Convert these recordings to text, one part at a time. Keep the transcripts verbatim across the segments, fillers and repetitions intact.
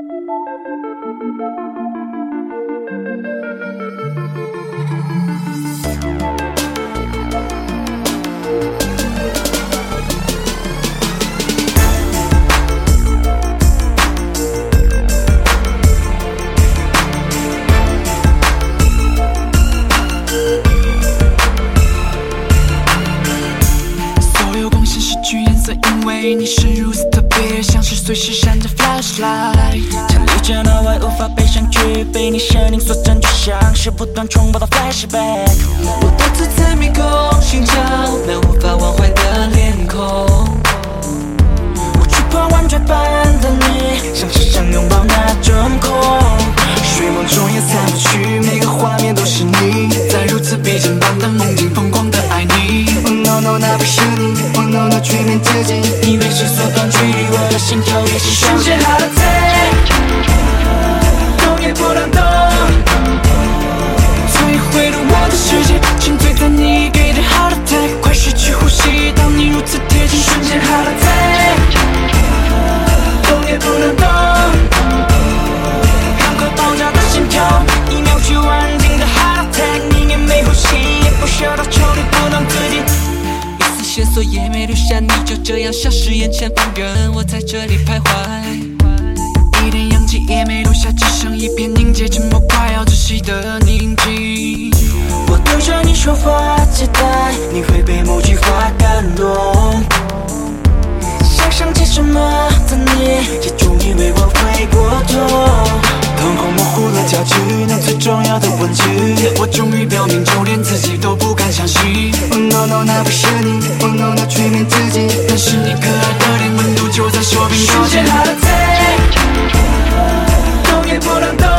因为你是如此特别，像是随时闪着 flashlight， 强力着那位无法被删去，被你生命所占据，像是不断重播的 flashback。 我独自在迷宫寻找那无法忘怀的脸孔， 我惧怕完全般的你，像是想拥抱那种空， 睡梦中也散不去，每个画面都是你，在如此逼真般的梦境，疯狂的爱你。 Oh no no， 那不是你 ，Oh no no， 催眠自己， 你为时所短距离，我的心跳也是瞬间 heart attack， 动也不能动， 摧毁了我的世界，沉醉在你给的 heart attack， 快失去呼吸，当你如此贴近， 瞬间 heart attack， 动也不能动， 赶快爆炸的心跳，一秒就安静的 heart attack， 你也没呼吸，也不需要到抽离不能自己。 线索也没留下，你就这样消失眼前，放任我在这里徘徊， 一点氧气也没留下，只剩一片凝结，沉默快要窒息的宁静。 我对着你说话，期待你会被某句话感动，想象起什么的你，也终于为我回过头。 瞳孔模糊了焦距，那最重要的问句，我终于表明，就连自己都不敢相信。 Oh no no， 那不是你 ，Oh no no， 催眠自己， 但是你可爱的脸温度就在手柄靠近。 瞬间 heart attack， 动也不能动，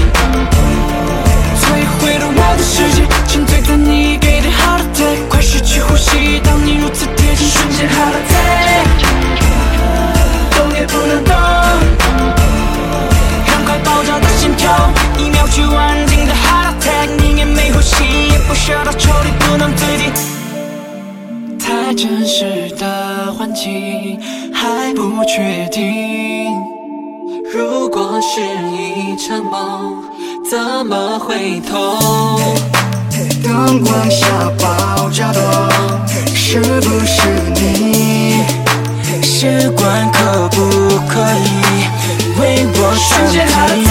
摧毁了我的世界，沉醉在你给的 heart attack， 快失去呼吸，当你如此贴近， 瞬间 heart attack， 动也不能动， 赶快爆炸的心跳，一秒就安静的 heart attack， 你也没呼吸，也不需要到抽离不能自己。 太真实的环境还不确定， 如果是一场梦，怎么会痛？ 灯光下爆炸的是不是你？ 试管可不可以为我瞬间 heart 暂停？